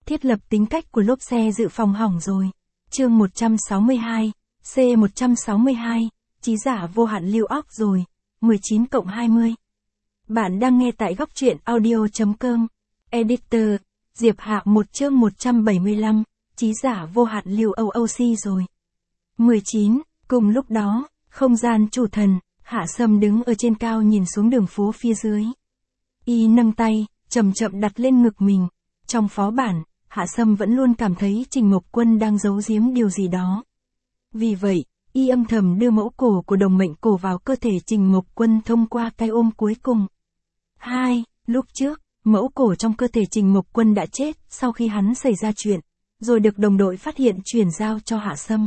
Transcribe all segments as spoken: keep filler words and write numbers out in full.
Thiết lập tính cách của lốp xe dự phòng hỏng rồi. Chương một trăm sáu mươi hai, C một trăm sáu mươi hai, trí giả vô hạn lưu óc rồi. mười chín cộng hai mươi. Bạn đang nghe tại góc truyện audio chấm com. Editor, Diệp Hạ một chương một trăm bảy mươi lăm, trí giả vô hạn lưu ô ô xê rồi. mười chín, cùng lúc đó, không gian chủ thần, Hạ Sâm đứng ở trên cao nhìn xuống đường phố phía dưới. Y nâng tay, chậm chậm đặt lên ngực mình. Trong phó bản, Hạ Sâm vẫn luôn cảm thấy Trình Mộc Quân đang giấu giếm điều gì đó. Vì vậy, y âm thầm đưa mẫu cổ của đồng mệnh cổ vào cơ thể Trình Mộc Quân thông qua cái ôm cuối cùng. Hai, lúc trước, mẫu cổ trong cơ thể Trình Mộc Quân đã chết sau khi hắn xảy ra chuyện, rồi được đồng đội phát hiện chuyển giao cho Hạ Sâm.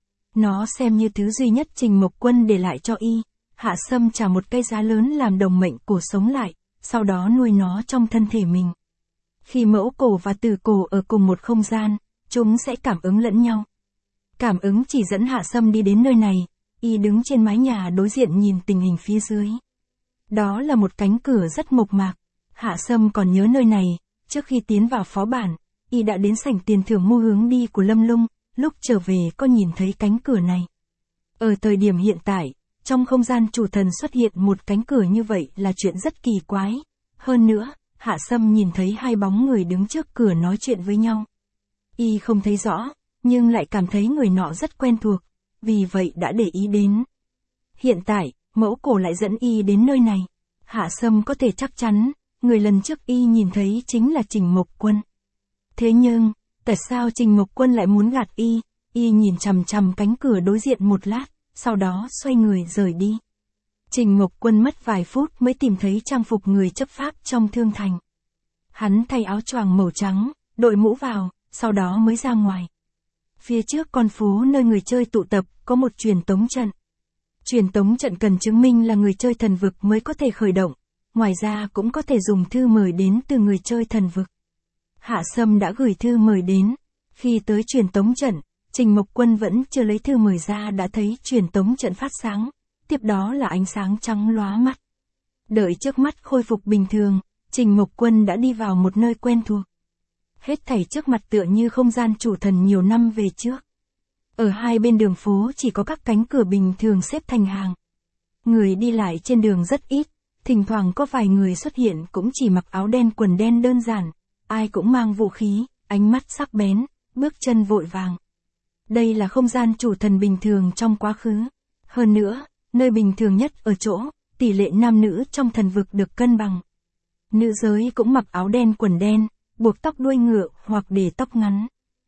Nó xem như thứ duy nhất Trình Mộc Quân để lại cho y. Hạ Sâm trả một cái giá lớn làm đồng mệnh cổ sống lại, sau đó nuôi nó trong thân thể mình. Khi mẫu cổ và tử cổ ở cùng một không gian, chúng sẽ cảm ứng lẫn nhau. Cảm ứng chỉ dẫn Hạ Sâm đi đến nơi này, y đứng trên mái nhà đối diện nhìn tình hình phía dưới. Đó là một cánh cửa rất mộc mạc. Hạ Sâm còn nhớ nơi này, trước khi tiến vào phó bản, y đã đến sảnh tiền thưởng mua hướng đi của Lâm Lung, lúc trở về có nhìn thấy cánh cửa này. Ở thời điểm hiện tại, trong không gian chủ thần xuất hiện một cánh cửa như vậy là chuyện rất kỳ quái. Hơn nữa, Hạ Sâm nhìn thấy hai bóng người đứng trước cửa nói chuyện với nhau. Y không thấy rõ, nhưng lại cảm thấy người nọ rất quen thuộc, vì vậy đã để ý đến. Hiện tại, mẫu cổ lại dẫn y đến nơi này. Hạ Sâm có thể chắc chắn, người lần trước y nhìn thấy chính là Trình Mộc Quân. Thế nhưng, tại sao Trình Mộc Quân lại muốn gạt y? Y nhìn chằm chằm cánh cửa đối diện một lát, sau đó xoay người rời đi. Trình Mộc Quân mất vài phút mới tìm thấy trang phục người chấp pháp trong thương thành. Hắn thay áo choàng màu trắng, đội mũ vào, sau đó mới ra ngoài. Phía trước con phố nơi người chơi tụ tập, có một truyền tống trận. Truyền tống trận cần chứng minh là người chơi thần vực mới có thể khởi động, ngoài ra cũng có thể dùng thư mời đến từ người chơi thần vực. Hạ Sâm đã gửi thư mời đến. Khi tới truyền tống trận, Trình Mộc Quân vẫn chưa lấy thư mời ra đã thấy truyền tống trận phát sáng, tiếp đó là ánh sáng trắng lóa mắt. Đợi trước mắt khôi phục bình thường, Trình Mộc Quân đã đi vào một nơi quen thuộc. Hết thảy trước mặt tựa như không gian chủ thần nhiều năm về trước. Ở hai bên đường phố chỉ có các cánh cửa bình thường xếp thành hàng. Người đi lại trên đường rất ít, thỉnh thoảng có vài người xuất hiện cũng chỉ mặc áo đen quần đen đơn giản, ai cũng mang vũ khí, ánh mắt sắc bén, bước chân vội vàng. Đây là không gian chủ thần bình thường trong quá khứ. Hơn nữa, nơi bình thường nhất ở chỗ, tỷ lệ nam nữ trong thần vực được cân bằng. Nữ giới cũng mặc áo đen quần đen, buộc tóc đuôi ngựa hoặc để tóc ngắn.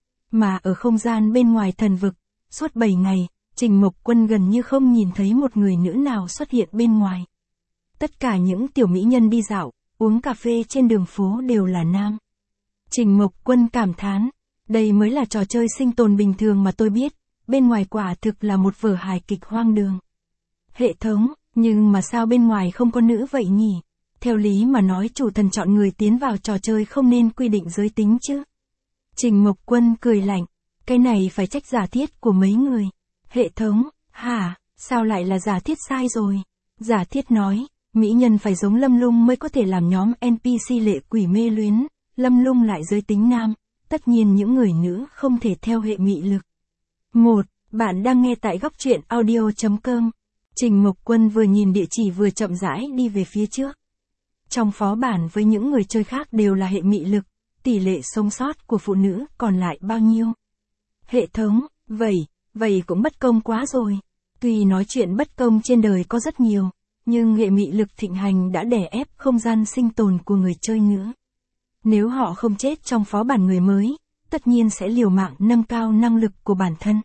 Mà ở không gian bên ngoài thần vực, suốt bảy ngày, Trình Mộc Quân gần như không nhìn thấy một người nữ nào xuất hiện bên ngoài. Tất cả những tiểu mỹ nhân đi dạo, uống cà phê trên đường phố đều là nam. Trình Mộc Quân cảm thán, đây mới là trò chơi sinh tồn bình thường mà tôi biết, bên ngoài quả thực là một vở hài kịch hoang đường. Hệ thống, nhưng mà sao bên ngoài không có nữ vậy nhỉ? Theo lý mà nói chủ thần chọn người tiến vào trò chơi không nên quy định giới tính chứ. Trình Mộc Quân cười lạnh, cái này phải trách giả thiết của mấy người. Hệ thống, hả, sao lại là giả thiết sai rồi? Giả thiết nói, mỹ nhân phải giống Lâm Lung mới có thể làm nhóm en pê xê lệ quỷ mê luyến, Lâm Lung lại giới tính nam, tất nhiên những người nữ không thể theo hệ mị lực. một. Bạn đang nghe tại góc truyện audio chấm com. Trình Mộc Quân vừa nhìn địa chỉ vừa chậm rãi đi về phía trước. Trong phó bản với những người chơi khác đều là hệ mị lực, tỷ lệ sống sót của phụ nữ còn lại bao nhiêu? Hệ thống, vậy, vậy cũng bất công quá rồi. Tuy nói chuyện bất công trên đời có rất nhiều, nhưng hệ mị lực thịnh hành đã đè ép không gian sinh tồn của người chơi nữa. Nếu họ không chết trong phó bản người mới, tất nhiên sẽ liều mạng nâng cao năng lực của bản thân.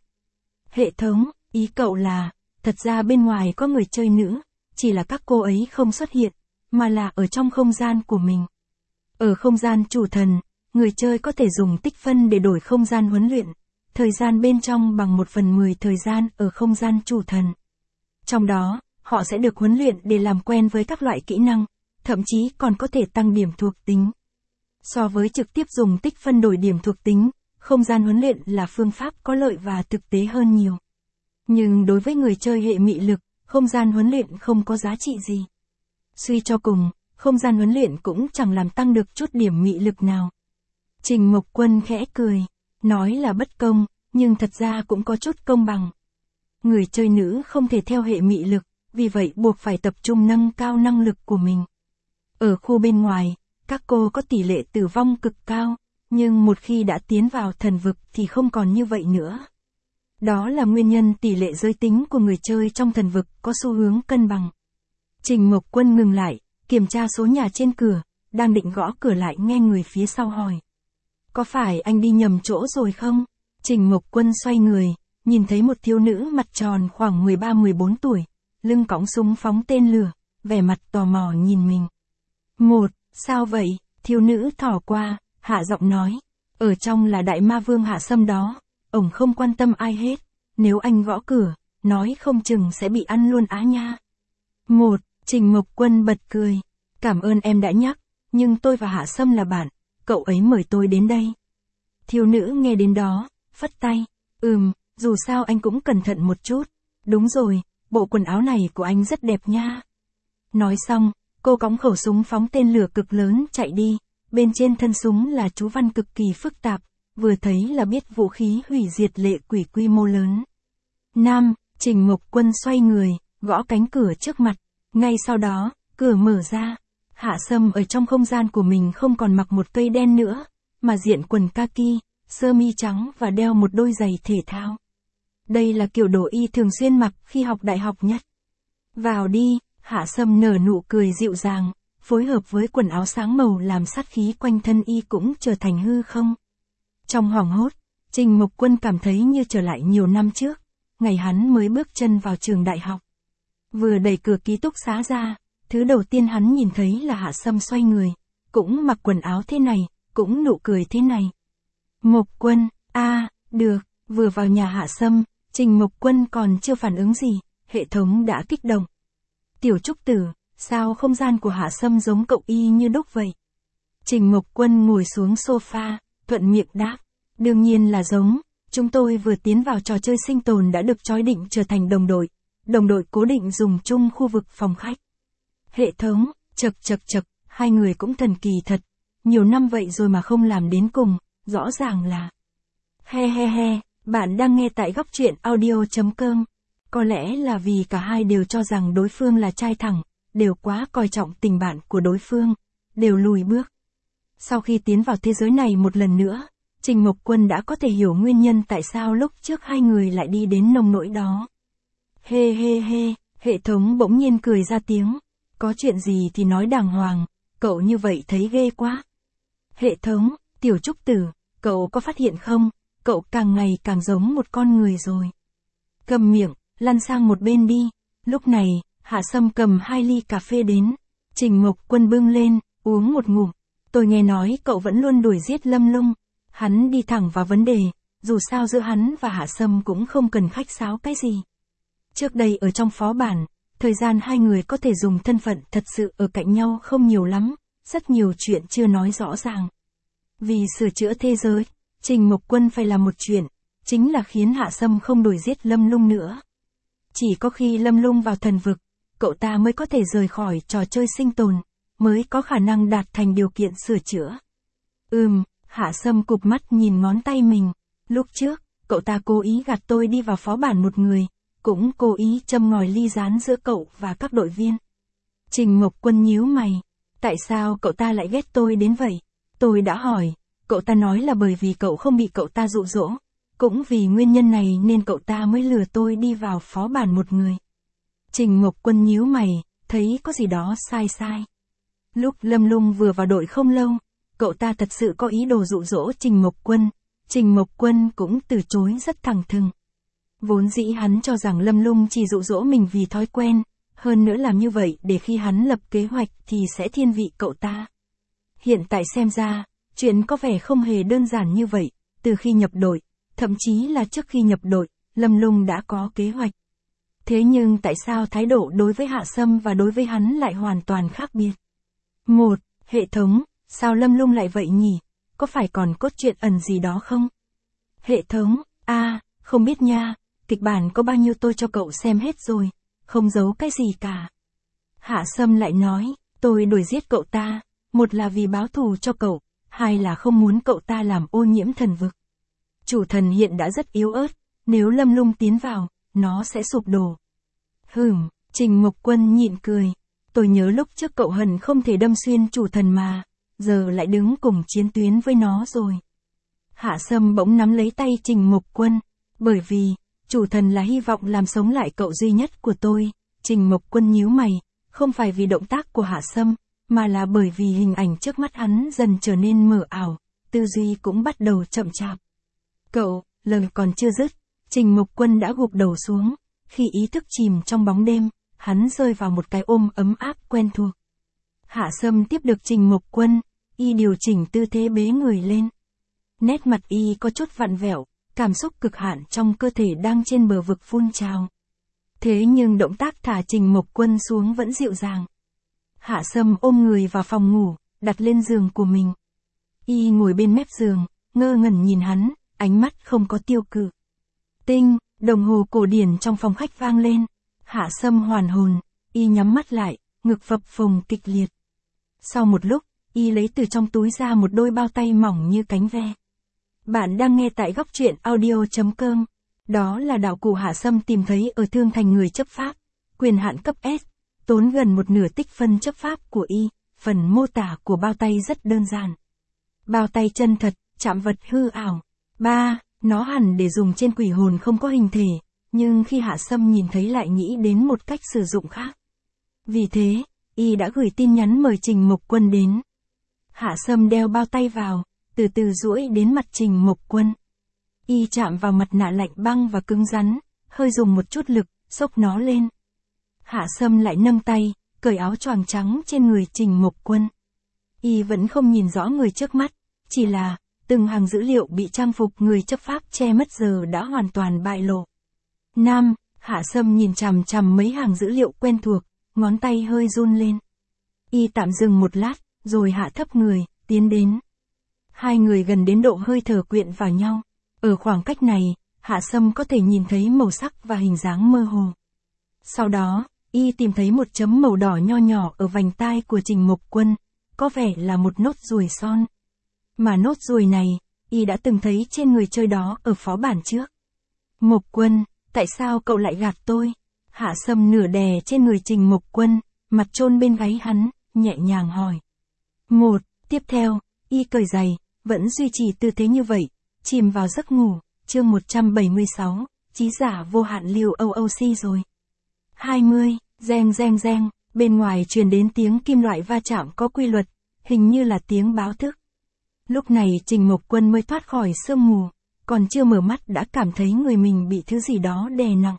Hệ thống, ý cậu là, thật ra bên ngoài có người chơi nữ, chỉ là các cô ấy không xuất hiện, mà là ở trong không gian của mình. Ở không gian chủ thần, người chơi có thể dùng tích phân để đổi không gian huấn luyện, thời gian bên trong bằng một phần mười thời gian ở không gian chủ thần. Trong đó, họ sẽ được huấn luyện để làm quen với các loại kỹ năng, thậm chí còn có thể tăng điểm thuộc tính. So với trực tiếp dùng tích phân đổi điểm thuộc tính, không gian huấn luyện là phương pháp có lợi và thực tế hơn nhiều. Nhưng đối với người chơi hệ mị lực, không gian huấn luyện không có giá trị gì. Suy cho cùng, không gian huấn luyện cũng chẳng làm tăng được chút điểm mị lực nào. Trình Mộc Quân khẽ cười, nói là bất công, nhưng thật ra cũng có chút công bằng. Người chơi nữ không thể theo hệ mị lực, vì vậy buộc phải tập trung nâng cao năng lực của mình. Ở khu bên ngoài, các cô có tỷ lệ tử vong cực cao, nhưng một khi đã tiến vào thần vực thì không còn như vậy nữa. Đó là nguyên nhân tỷ lệ giới tính của người chơi trong thần vực có xu hướng cân bằng. Trình Mộc Quân ngừng lại, kiểm tra số nhà trên cửa, đang định gõ cửa lại nghe người phía sau hỏi. Có phải anh đi nhầm chỗ rồi không? Trình Mộc Quân xoay người, nhìn thấy một thiếu nữ mặt tròn khoảng mười ba mười bốn tuổi, lưng cõng súng phóng tên lửa, vẻ mặt tò mò nhìn mình. Một, sao vậy? Thiếu nữ thỏ qua, hạ giọng nói. Ở trong là đại ma vương Hạ Sâm đó, ổng không quan tâm ai hết, nếu anh gõ cửa, nói không chừng sẽ bị ăn luôn á nha. Một, Trình Mộc Quân bật cười. Cảm ơn em đã nhắc, nhưng tôi và Hạ Sâm là bạn, cậu ấy mời tôi đến đây. Thiếu nữ nghe đến đó, phất tay. Ừm, dù sao anh cũng cẩn thận một chút. Đúng rồi, bộ quần áo này của anh rất đẹp nha. Nói xong, cô cõng khẩu súng phóng tên lửa cực lớn chạy đi, bên trên thân súng là chú văn cực kỳ phức tạp, vừa thấy là biết vũ khí hủy diệt lệ quỷ quy mô lớn. Nam, Trình Mộc Quân xoay người, gõ cánh cửa trước mặt, ngay sau đó, cửa mở ra. Hạ Sâm ở trong không gian của mình không còn mặc một cây đen nữa, mà diện quần kaki, sơ mi trắng và đeo một đôi giày thể thao. Đây là kiểu đồ y thường xuyên mặc khi học đại học nhất. Vào đi, Hạ Sâm nở nụ cười dịu dàng, phối hợp với quần áo sáng màu làm sát khí quanh thân y cũng trở thành hư không. Trong hoảng hốt, Trình Mộc Quân cảm thấy như trở lại nhiều năm trước, ngày hắn mới bước chân vào trường đại học. Vừa đẩy cửa ký túc xá ra, thứ đầu tiên hắn nhìn thấy là Hạ Sâm xoay người, cũng mặc quần áo thế này, cũng nụ cười thế này. Mộc Quân, a, à, được, vừa vào nhà Hạ Sâm, Trình Mộc Quân còn chưa phản ứng gì, hệ thống đã kích động. Tiểu Trúc Tử, sao không gian của Hạ Sâm giống cậu y như đúc vậy? Trình Mộc Quân ngồi xuống sofa, thuận miệng đáp. Đương nhiên là giống, chúng tôi vừa tiến vào trò chơi sinh tồn đã được chói định trở thành đồng đội. Đồng đội cố định dùng chung khu vực phòng khách. Hệ thống, chật chật chật, hai người cũng thần kỳ thật. Nhiều năm vậy rồi mà không làm đến cùng, rõ ràng là. He he he, bạn đang nghe tại góc truyện audio chấm com. Có lẽ là vì cả hai đều cho rằng đối phương là trai thẳng, đều quá coi trọng tình bạn của đối phương, đều lùi bước. Sau khi tiến vào thế giới này một lần nữa, Trình Mộc Quân đã có thể hiểu nguyên nhân tại sao lúc trước hai người lại đi đến nông nỗi đó. Hê hê hê, hệ thống bỗng nhiên cười ra tiếng. Có chuyện gì thì nói đàng hoàng, cậu như vậy thấy ghê quá. Hệ thống, Tiểu Trúc Tử, cậu có phát hiện không, cậu càng ngày càng giống một con người rồi. Cầm miệng, lăn sang một bên đi. Lúc này, Hạ Sâm cầm hai ly cà phê đến. Trình Mộc Quân bưng lên, uống một ngụm. Tôi nghe nói cậu vẫn luôn đuổi giết Lâm Lung. Hắn đi thẳng vào vấn đề, dù sao giữa hắn và Hạ Sâm cũng không cần khách sáo cái gì. Trước đây ở trong phó bản, thời gian hai người có thể dùng thân phận thật sự ở cạnh nhau không nhiều lắm, rất nhiều chuyện chưa nói rõ ràng. Vì sửa chữa thế giới, Trình Mộc Quân phải làm một chuyện, chính là khiến Hạ Sâm không đuổi giết Lâm Lung nữa. Chỉ có khi Lâm Lung vào thần vực, cậu ta mới có thể rời khỏi trò chơi sinh tồn, mới có khả năng đạt thành điều kiện sửa chữa. Ừm, Hạ Sâm cụp mắt nhìn ngón tay mình. Lúc trước, cậu ta cố ý gạt tôi đi vào phó bản một người, cũng cố ý châm ngòi ly gián giữa cậu và các đội viên. Trình Mộc Quân nhíu mày. Tại sao cậu ta lại ghét tôi đến vậy? Tôi đã hỏi, cậu ta nói là bởi vì cậu không bị cậu ta dụ dỗ. Cũng vì nguyên nhân này nên cậu ta mới lừa tôi đi vào phó bản một người. Trình Mộc Quân nhíu mày, thấy có gì đó sai sai. Lúc Lâm Lung vừa vào đội không lâu, cậu ta thật sự có ý đồ dụ dỗ Trình Mộc Quân. Trình Mộc Quân cũng từ chối rất thẳng thừng. Vốn dĩ hắn cho rằng Lâm Lung chỉ dụ dỗ mình vì thói quen, hơn nữa làm như vậy để khi hắn lập kế hoạch thì sẽ thiên vị cậu ta. Hiện tại xem ra, chuyện có vẻ không hề đơn giản như vậy, từ khi nhập đội, thậm chí là trước khi nhập đội, Lâm Lung đã có kế hoạch. Thế nhưng tại sao thái độ đối với Hạ Sâm và đối với hắn lại hoàn toàn khác biệt? Một, hệ thống, sao Lâm Lung lại vậy nhỉ? Có phải còn cốt truyện ẩn gì đó không? Hệ thống, a, à, không biết nha, kịch bản có bao nhiêu tôi cho cậu xem hết rồi, không giấu cái gì cả. Hạ Sâm lại nói, tôi đuổi giết cậu ta, một là vì báo thù cho cậu, hai là không muốn cậu ta làm ô nhiễm thần vực. Chủ thần hiện đã rất yếu ớt, nếu Lâm Lung tiến vào, nó sẽ sụp đổ. Hửm, Trình Mộc Quân nhịn cười. Tôi nhớ lúc trước cậu hận không thể đâm xuyên chủ thần mà, giờ lại đứng cùng chiến tuyến với nó rồi. Hạ Sâm bỗng nắm lấy tay Trình Mộc Quân, bởi vì, chủ thần là hy vọng làm sống lại cậu duy nhất của tôi. Trình Mộc Quân nhíu mày, không phải vì động tác của Hạ Sâm, mà là bởi vì hình ảnh trước mắt hắn dần trở nên mờ ảo, tư duy cũng bắt đầu chậm chạp. Cậu, lời còn chưa dứt, Trình Mộc Quân đã gục đầu xuống, khi ý thức chìm trong bóng đêm, hắn rơi vào một cái ôm ấm áp quen thuộc. Hạ Sâm tiếp được Trình Mộc Quân, y điều chỉnh tư thế bế người lên. Nét mặt y có chút vặn vẹo, cảm xúc cực hạn trong cơ thể đang trên bờ vực phun trào. Thế nhưng động tác thả Trình Mộc Quân xuống vẫn dịu dàng. Hạ Sâm ôm người vào phòng ngủ, đặt lên giường của mình. Y ngồi bên mép giường, ngơ ngẩn nhìn hắn, ánh mắt không có tiêu cự. Tinh, đồng hồ cổ điển trong phòng khách vang lên. Hạ Sâm hoàn hồn, y nhắm mắt lại, ngực phập phồng kịch liệt. Sau một lúc, y lấy từ trong túi ra một đôi bao tay mỏng như cánh ve. Bạn đang nghe tại góc truyện audio chấm com. Đó là đạo cụ Hạ Sâm tìm thấy ở Thương Thành Người Chấp Pháp, quyền hạn cấp S, tốn gần một nửa tích phân chấp pháp của y. Phần mô tả của bao tay rất đơn giản. Bao tay chân thật, chạm vật hư ảo. ba. Nó hẳn để dùng trên quỷ hồn không có hình thể, nhưng khi Hạ Sâm nhìn thấy lại nghĩ đến một cách sử dụng khác. Vì thế, y đã gửi tin nhắn mời Trình Mộc Quân đến. Hạ Sâm đeo bao tay vào, từ từ duỗi đến mặt Trình Mộc Quân. Y chạm vào mặt nạ lạnh băng và cứng rắn, hơi dùng một chút lực, xốc nó lên. Hạ Sâm lại nâng tay, cởi áo choàng trắng trên người Trình Mộc Quân. Y vẫn không nhìn rõ người trước mắt, chỉ là, từng hàng dữ liệu bị trang phục người chấp pháp che mất giờ đã hoàn toàn bại lộ. Nam, Hạ Sâm nhìn chằm chằm mấy hàng dữ liệu quen thuộc, ngón tay hơi run lên. Y tạm dừng một lát, rồi hạ thấp người, tiến đến. Hai người gần đến độ hơi thở quyện vào nhau. Ở khoảng cách này, Hạ Sâm có thể nhìn thấy màu sắc và hình dáng mơ hồ. Sau đó, y tìm thấy một chấm màu đỏ nho nhỏ ở vành tai của Trình Mộc Quân, có vẻ là một nốt ruồi son. Mà nốt ruồi này, y đã từng thấy trên người chơi đó ở phó bản trước. Mộc Quân, tại sao cậu lại gạt tôi? Hạ Sâm nửa đè trên người Trình Mộc Quân, mặt chôn bên gáy hắn, nhẹ nhàng hỏi. Một, tiếp theo, y cởi giày, vẫn duy trì tư thế như vậy, chìm vào giấc ngủ. Chương một trăm bảy mươi sáu, Chí giả vô hạn lưu o o xê rồi. hai mươi, reng reng reng, bên ngoài truyền đến tiếng kim loại va chạm có quy luật, hình như là tiếng báo thức. Lúc này Trình Mộc Quân mới thoát khỏi sương mù, còn chưa mở mắt đã cảm thấy người mình bị thứ gì đó đè nặng.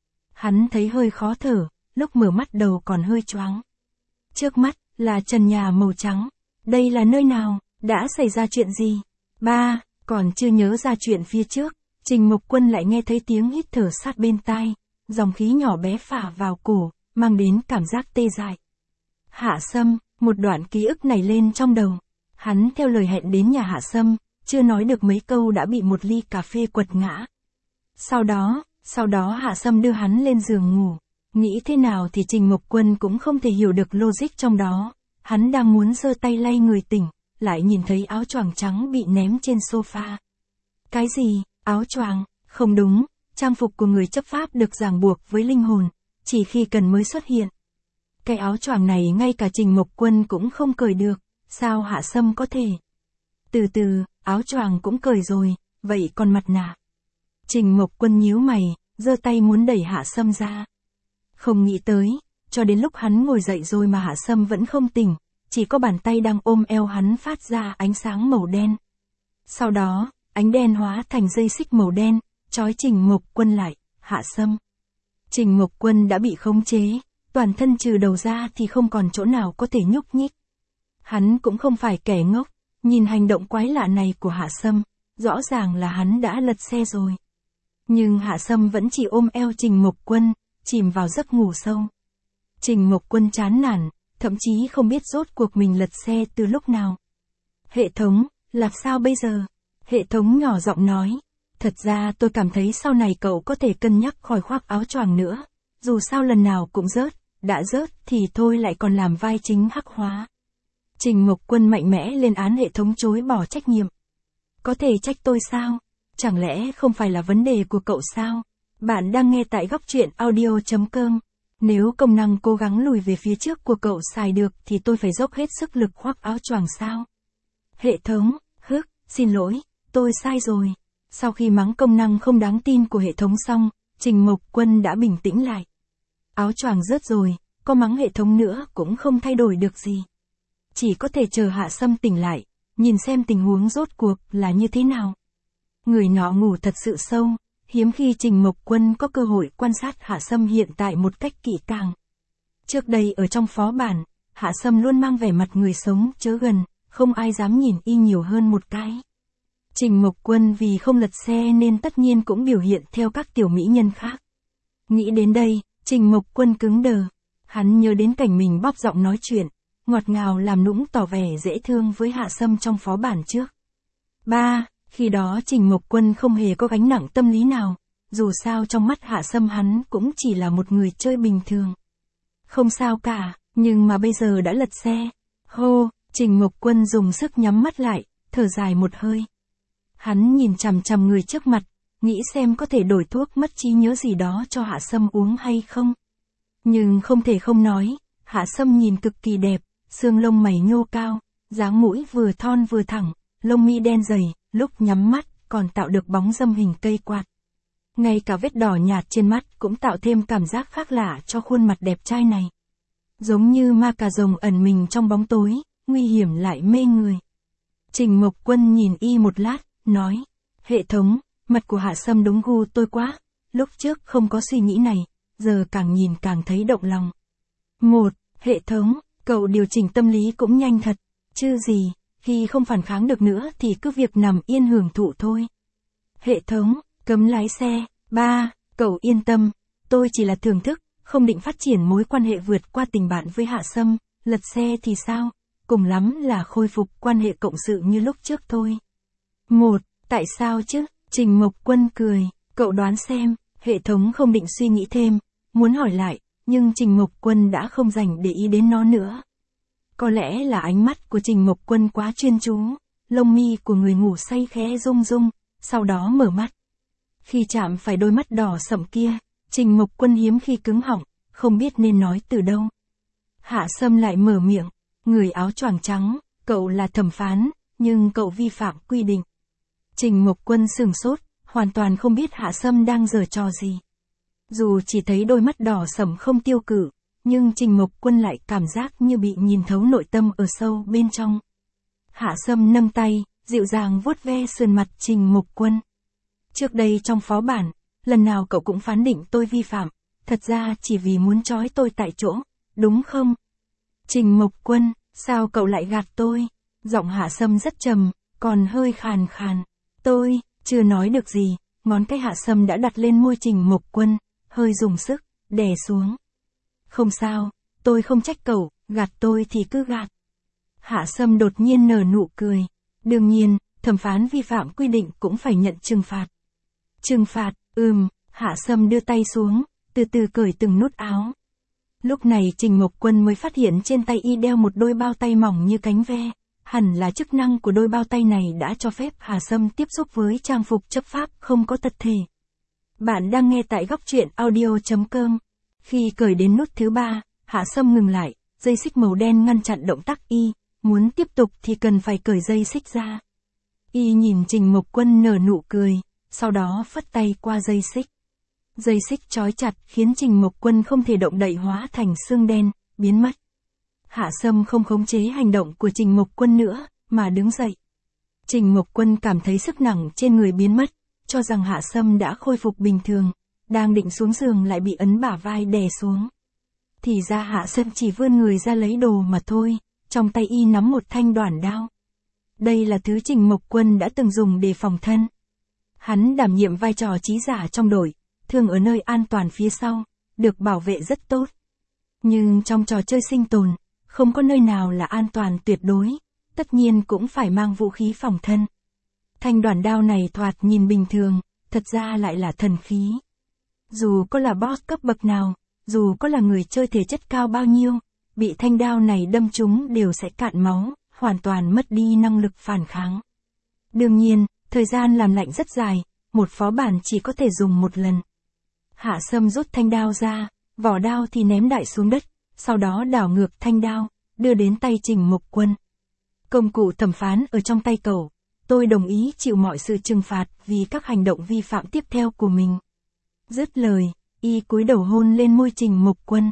Hắn thấy hơi khó thở, lúc mở mắt đầu còn hơi choáng. Trước mắt là trần nhà màu trắng. Đây là nơi nào? Đã xảy ra chuyện gì? Ba, còn chưa nhớ ra chuyện phía trước, Trình Mộc Quân lại nghe thấy tiếng hít thở sát bên tai, dòng khí nhỏ bé phả vào cổ, mang đến cảm giác tê dại. Hạ Sâm, một đoạn ký ức nảy lên trong đầu. Hắn theo lời hẹn đến nhà Hạ Sâm, chưa nói được mấy câu đã bị một ly cà phê quật ngã. Sau đó, sau đó Hạ Sâm đưa hắn lên giường ngủ. Nghĩ thế nào thì Trình Mộc Quân cũng không thể hiểu được logic trong đó. Hắn đang muốn giơ tay lay người tỉnh, lại nhìn thấy áo choàng trắng bị ném trên sofa. Cái gì? Áo choàng? Không đúng, trang phục của người chấp pháp được ràng buộc với linh hồn, chỉ khi cần mới xuất hiện. Cái áo choàng này ngay cả Trình Mộc Quân cũng không cởi được, sao Hạ Sâm có thể? Từ từ, áo choàng cũng cởi rồi, vậy còn mặt nạ? Trình Mộc Quân nhíu mày, giơ tay muốn đẩy Hạ Sâm ra. Không nghĩ tới, cho đến lúc hắn ngồi dậy rồi mà Hạ Sâm vẫn không tỉnh, chỉ có bàn tay đang ôm eo hắn phát ra ánh sáng màu đen. Sau đó, ánh đen hóa thành dây xích màu đen, trói Trình Mộc Quân lại. Hạ Sâm. Trình Mộc Quân đã bị khống chế, toàn thân trừ đầu ra thì không còn chỗ nào có thể nhúc nhích. Hắn cũng không phải kẻ ngốc, nhìn hành động quái lạ này của Hạ Sâm, rõ ràng là hắn đã lật xe rồi. Nhưng Hạ Sâm vẫn chỉ ôm eo Trình Mộc Quân, chìm vào giấc ngủ sâu. Trình Mộc Quân chán nản, thậm chí không biết rốt cuộc mình lật xe từ lúc nào. Hệ thống, làm sao bây giờ? Hệ thống nhỏ giọng nói. Thật ra tôi cảm thấy sau này cậu có thể cân nhắc khỏi khoác áo choàng nữa. Dù sao lần nào cũng rớt, đã rớt thì thôi lại còn làm vai chính hắc hóa. Trình Mộc Quân mạnh mẽ lên án hệ thống chối bỏ trách nhiệm. Có thể trách tôi sao? Chẳng lẽ không phải là vấn đề của cậu sao? Bạn đang nghe tại góc truyện audio chấm com. Nếu công năng cố gắng lùi về phía trước của cậu xài được thì tôi phải dốc hết sức lực khoác áo choàng sao? Hệ thống, hức, xin lỗi, tôi sai rồi. Sau khi mắng công năng không đáng tin của hệ thống xong, Trình Mộc Quân đã bình tĩnh lại. Áo choàng rớt rồi, có mắng hệ thống nữa cũng không thay đổi được gì. Chỉ có thể chờ Hạ Sâm tỉnh lại, nhìn xem tình huống rốt cuộc là như thế nào. Người nọ ngủ thật sự sâu, hiếm khi Trình Mộc Quân có cơ hội quan sát Hạ Sâm hiện tại một cách kỹ càng. Trước đây ở trong phó bản, Hạ Sâm luôn mang vẻ mặt người sống chớ gần, không ai dám nhìn y nhiều hơn một cái. Trình Mộc Quân vì không lật xe nên tất nhiên cũng biểu hiện theo các tiểu mỹ nhân khác. Nghĩ đến đây, Trình Mộc Quân cứng đờ. Hắn nhớ đến cảnh mình bóp giọng nói chuyện, ngọt ngào làm nũng tỏ vẻ dễ thương với Hạ Sâm trong phó bản trước. Ba, khi đó Trình Mộc Quân không hề có gánh nặng tâm lý nào, dù sao trong mắt Hạ Sâm hắn cũng chỉ là một người chơi bình thường. Không sao cả, nhưng mà bây giờ đã lật xe. Hô, Trình Mộc Quân dùng sức nhắm mắt lại, thở dài một hơi. Hắn nhìn chằm chằm người trước mặt, nghĩ xem có thể đổi thuốc mất trí nhớ gì đó cho Hạ Sâm uống hay không. Nhưng không thể không nói, Hạ Sâm nhìn cực kỳ đẹp, xương lông mày nhô cao, dáng mũi vừa thon vừa thẳng, lông mi đen dày, lúc nhắm mắt còn tạo được bóng râm hình cây quạt. Ngay cả vết đỏ nhạt trên mắt cũng tạo thêm cảm giác khác lạ cho khuôn mặt đẹp trai này. Giống như ma cà rồng ẩn mình trong bóng tối, nguy hiểm lại mê người. Trình Mộc Quân nhìn y một lát, nói, hệ thống, mặt của Hạ Sâm đúng gu tôi quá, lúc trước không có suy nghĩ này, giờ càng nhìn càng thấy động lòng. Một, hệ thống, cậu điều chỉnh tâm lý cũng nhanh thật, chứ gì, khi không phản kháng được nữa thì cứ việc nằm yên hưởng thụ thôi. Hệ thống, cấm lái xe. Ba, cậu yên tâm, tôi chỉ là thưởng thức, không định phát triển mối quan hệ vượt qua tình bạn với Hạ Sâm, lật xe thì sao, cùng lắm là khôi phục quan hệ cộng sự như lúc trước thôi. Một, tại sao chứ? Trình Mộc Quân cười, cậu đoán xem, hệ thống không định suy nghĩ thêm, muốn hỏi lại, nhưng Trình Mộc Quân đã không dành để ý đến nó nữa. Có lẽ là ánh mắt của Trình Mộc Quân quá chuyên chú, lông mi của người ngủ say khẽ rung rung, sau đó mở mắt. Khi chạm phải đôi mắt đỏ sậm kia, Trình Mộc Quân hiếm khi cứng họng, không biết nên nói từ đâu. Hạ Sâm lại mở miệng, người áo choàng trắng, cậu là thẩm phán, nhưng cậu vi phạm quy định. Trình Mộc Quân sửng sốt, hoàn toàn không biết Hạ Sâm đang giở trò gì. Dù chỉ thấy đôi mắt đỏ sẫm không tiêu cự, nhưng Trình Mộc Quân lại cảm giác như bị nhìn thấu nội tâm ở sâu bên trong. Hạ Sâm nâng tay, dịu dàng vuốt ve sườn mặt Trình Mộc Quân. Trước đây trong phó bản, lần nào cậu cũng phán định tôi vi phạm, thật ra chỉ vì muốn trói tôi tại chỗ, đúng không? Trình Mộc Quân, sao cậu lại gạt tôi? Giọng Hạ Sâm rất trầm, còn hơi khàn khàn. Tôi, chưa nói được gì, ngón cái Hạ Sâm đã đặt lên môi Trình Mộc Quân, hơi dùng sức, đè xuống. Không sao, tôi không trách cậu, gạt tôi thì cứ gạt. Hạ Sâm đột nhiên nở nụ cười. Đương nhiên, thẩm phán vi phạm quy định cũng phải nhận trừng phạt. Trừng phạt, ừm, Hạ Sâm đưa tay xuống, từ từ cởi từng nút áo. Lúc này Trình Mộc Quân mới phát hiện trên tay y đeo một đôi bao tay mỏng như cánh ve. Hẳn là chức năng của đôi bao tay này đã cho phép Hạ Sâm tiếp xúc với trang phục chấp pháp không có tật thể. Bạn đang nghe tại góc truyện audio chấm com. Khi cởi đến nút thứ ba, Hạ Sâm ngừng lại, dây xích màu đen ngăn chặn động tác y, muốn tiếp tục thì cần phải cởi dây xích ra. Y nhìn Trình Mộc Quân nở nụ cười, sau đó phất tay qua dây xích. Dây xích trói chặt khiến Trình Mộc Quân không thể động đậy hóa thành xương đen, biến mất. Hạ Sâm không khống chế hành động của Trình Mộc Quân nữa, mà đứng dậy. Trình Mộc Quân cảm thấy sức nặng trên người biến mất, cho rằng Hạ Sâm đã khôi phục bình thường, đang định xuống giường lại bị ấn bả vai đè xuống. Thì ra Hạ Sâm chỉ vươn người ra lấy đồ mà thôi, trong tay y nắm một thanh đoản đao. Đây là thứ Trình Mộc Quân đã từng dùng để phòng thân. Hắn đảm nhiệm vai trò trí giả trong đội, thường ở nơi an toàn phía sau, được bảo vệ rất tốt. Nhưng trong trò chơi sinh tồn, không có nơi nào là an toàn tuyệt đối, tất nhiên cũng phải mang vũ khí phòng thân. Thanh đoản đao này thoạt nhìn bình thường, thật ra lại là thần khí. Dù có là boss cấp bậc nào, dù có là người chơi thể chất cao bao nhiêu, bị thanh đao này đâm trúng đều sẽ cạn máu, hoàn toàn mất đi năng lực phản kháng. Đương nhiên, thời gian làm lạnh rất dài, một phó bản chỉ có thể dùng một lần. Hạ Sâm rút thanh đao ra, vỏ đao thì ném đại xuống đất, sau đó đảo ngược thanh đao, đưa đến tay Trình Mục Quân. Công cụ thẩm phán ở trong tay cậu, tôi đồng ý chịu mọi sự trừng phạt vì các hành động vi phạm tiếp theo của mình. Dứt lời, y cúi đầu hôn lên môi Trình Mục Quân.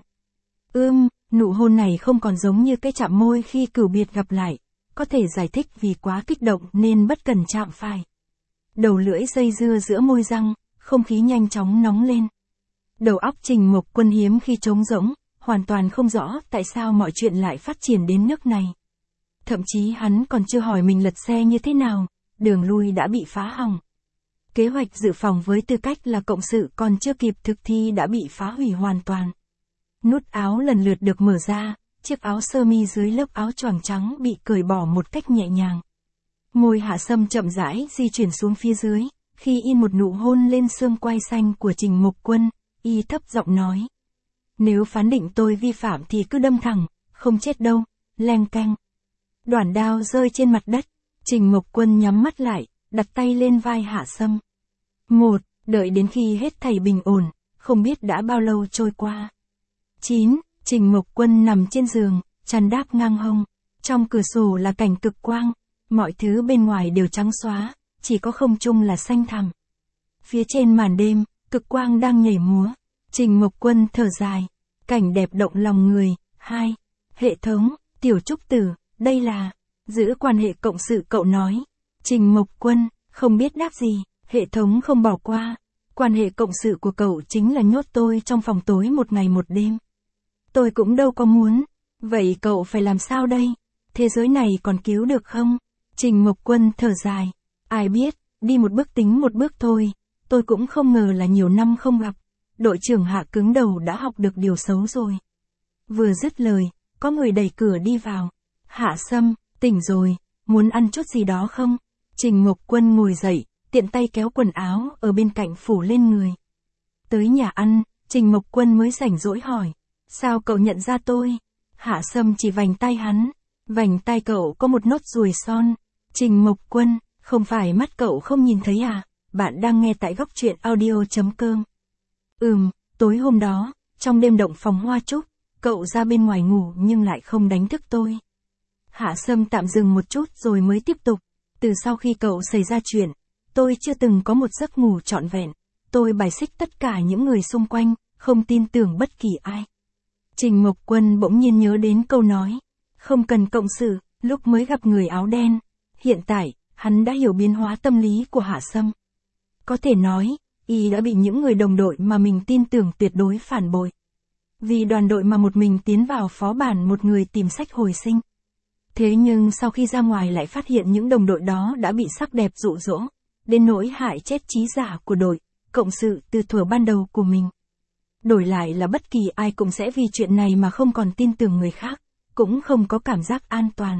Ưm, nụ hôn này không còn giống như cái chạm môi khi cửu biệt gặp lại, có thể giải thích vì quá kích động nên bất cần chạm phải. Đầu lưỡi dây dưa giữa môi răng, không khí nhanh chóng nóng lên. Đầu óc Trình Mục Quân hiếm khi trống rỗng, hoàn toàn không rõ tại sao mọi chuyện lại phát triển đến nước này. Thậm chí hắn còn chưa hỏi mình lật xe như thế nào, đường lui đã bị phá hỏng. Kế hoạch dự phòng với tư cách là cộng sự còn chưa kịp thực thi đã bị phá hủy hoàn toàn. Nút áo lần lượt được mở ra, chiếc áo sơ mi dưới lớp áo choàng trắng bị cởi bỏ một cách nhẹ nhàng. Môi Hạ Sâm chậm rãi di chuyển xuống phía dưới, khi in một nụ hôn lên xương quai xanh của Trình Mục Quân, y thấp giọng nói. Nếu phán định tôi vi phạm thì cứ đâm thẳng, không chết đâu, leng keng. Đoản đao rơi trên mặt đất, Trình Mục Quân nhắm mắt lại, đặt tay lên vai Hạ Sâm. Một, đợi đến khi hết thảy bình ổn, không biết đã bao lâu trôi qua. Chín, Trình Mục Quân nằm trên giường, chăn đáp ngang hông, trong cửa sổ là cảnh cực quang, mọi thứ bên ngoài đều trắng xóa, chỉ có không trung là xanh thẳm. Phía trên màn đêm, cực quang đang nhảy múa, Trình Mục Quân thở dài, cảnh đẹp động lòng người. Hai, hệ thống, Tiểu Trúc Tử, đây là, giữ quan hệ cộng sự cậu nói. Trình Mục Quân, không biết đáp gì, hệ thống không bỏ qua, quan hệ cộng sự của cậu chính là nhốt tôi trong phòng tối một ngày một đêm. Tôi cũng đâu có muốn, vậy cậu phải làm sao đây? Thế giới này còn cứu được không? Trình Mục Quân thở dài, ai biết, đi một bước tính một bước thôi, tôi cũng không ngờ là nhiều năm không gặp. Đội trưởng Hạ cứng đầu đã học được điều xấu rồi. Vừa dứt lời, có người đẩy cửa đi vào. Hạ Sâm, tỉnh rồi, muốn ăn chút gì đó không? Trình Mục Quân ngồi dậy, tiện tay kéo quần áo ở bên cạnh phủ lên người. Tới nhà ăn, Trình Mục Quân mới rảnh rỗi hỏi. Sao cậu nhận ra tôi? Hạ Sâm chỉ vành tay hắn. Vành tay cậu có một nốt ruồi son. Trình Mục Quân, không phải mắt cậu không nhìn thấy à? Bạn đang nghe tại góc truyện audio chấm com. Ừm, tối hôm đó, trong đêm động phòng hoa trúc, cậu ra bên ngoài ngủ nhưng lại không đánh thức tôi. Hạ Sâm tạm dừng một chút rồi mới tiếp tục. Từ sau khi cậu xảy ra chuyện, tôi chưa từng có một giấc ngủ trọn vẹn. Tôi bài xích tất cả những người xung quanh, không tin tưởng bất kỳ ai. Trình Mục Quân bỗng nhiên nhớ đến câu nói. Không cần cộng sự, lúc mới gặp người áo đen. Hiện tại, hắn đã hiểu biến hóa tâm lý của Hạ Sâm. Có thể nói, y đã bị những người đồng đội mà mình tin tưởng tuyệt đối phản bội. Vì đoàn đội mà một mình tiến vào phó bản một người tìm sách hồi sinh. Thế nhưng sau khi ra ngoài lại phát hiện những đồng đội đó đã bị sắc đẹp dụ dỗ, đến nỗi hại chết chí giả của đội, cộng sự từ thuở ban đầu của mình. Đổi lại là bất kỳ ai cũng sẽ vì chuyện này mà không còn tin tưởng người khác, cũng không có cảm giác an toàn.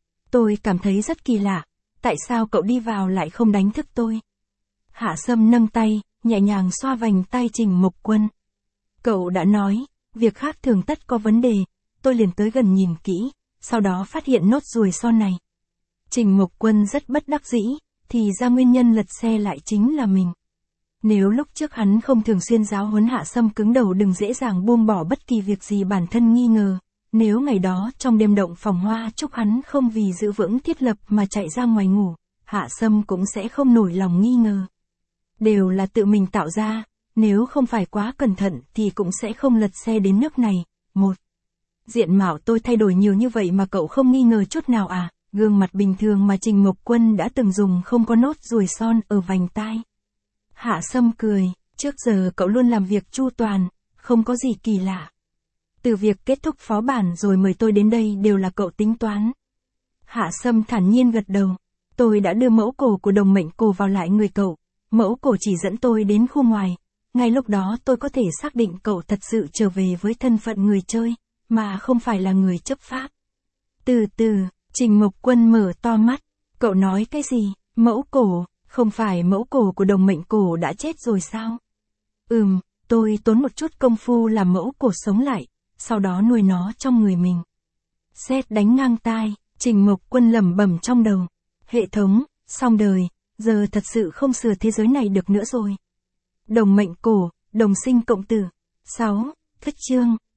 Tôi cảm thấy rất kỳ lạ, tại sao cậu đi vào lại không đánh thức tôi? Hạ Sâm nâng tay, nhẹ nhàng xoa vành tay Trình Mục Quân. Cậu đã nói, việc khác thường tất có vấn đề, tôi liền tới gần nhìn kỹ, sau đó phát hiện nốt ruồi son này. Trình Mục Quân rất bất đắc dĩ, thì ra nguyên nhân lật xe lại chính là mình. Nếu lúc trước hắn không thường xuyên giáo huấn Hạ Sâm cứng đầu đừng dễ dàng buông bỏ bất kỳ việc gì bản thân nghi ngờ, nếu ngày đó trong đêm động phòng hoa trúc hắn không vì giữ vững thiết lập mà chạy ra ngoài ngủ, Hạ Sâm cũng sẽ không nổi lòng nghi ngờ. Đều là tự mình tạo ra, nếu không phải quá cẩn thận thì cũng sẽ không lật xe đến nước này. Một, diện mạo tôi thay đổi nhiều như vậy mà cậu không nghi ngờ chút nào à? Gương mặt bình thường mà Trình Mục Quân đã từng dùng không có nốt ruồi son ở vành tai. Hạ Sâm cười, trước giờ cậu luôn làm việc chu toàn, không có gì kỳ lạ. Từ việc kết thúc phó bản rồi mời tôi đến đây đều là cậu tính toán. Hạ Sâm thản nhiên gật đầu, tôi đã đưa mẫu cổ của đồng mệnh cổ vào lại người cậu. Mẫu cổ chỉ dẫn tôi đến khu ngoài, ngay lúc đó tôi có thể xác định cậu thật sự trở về với thân phận người chơi, mà không phải là người chấp pháp. Từ từ, Trình Mục Quân mở to mắt, cậu nói cái gì, mẫu cổ, không phải mẫu cổ của đồng mệnh cổ đã chết rồi sao? Ừm, tôi tốn một chút công phu làm mẫu cổ sống lại, sau đó nuôi nó trong người mình. Sét đánh ngang tai, Trình Mộc Quân lẩm bẩm trong đầu. Hệ thống, xong đời, giờ thật sự không sửa thế giới này được nữa rồi. Đồng mệnh cổ, đồng sinh cộng tử. sáu. Thất chương.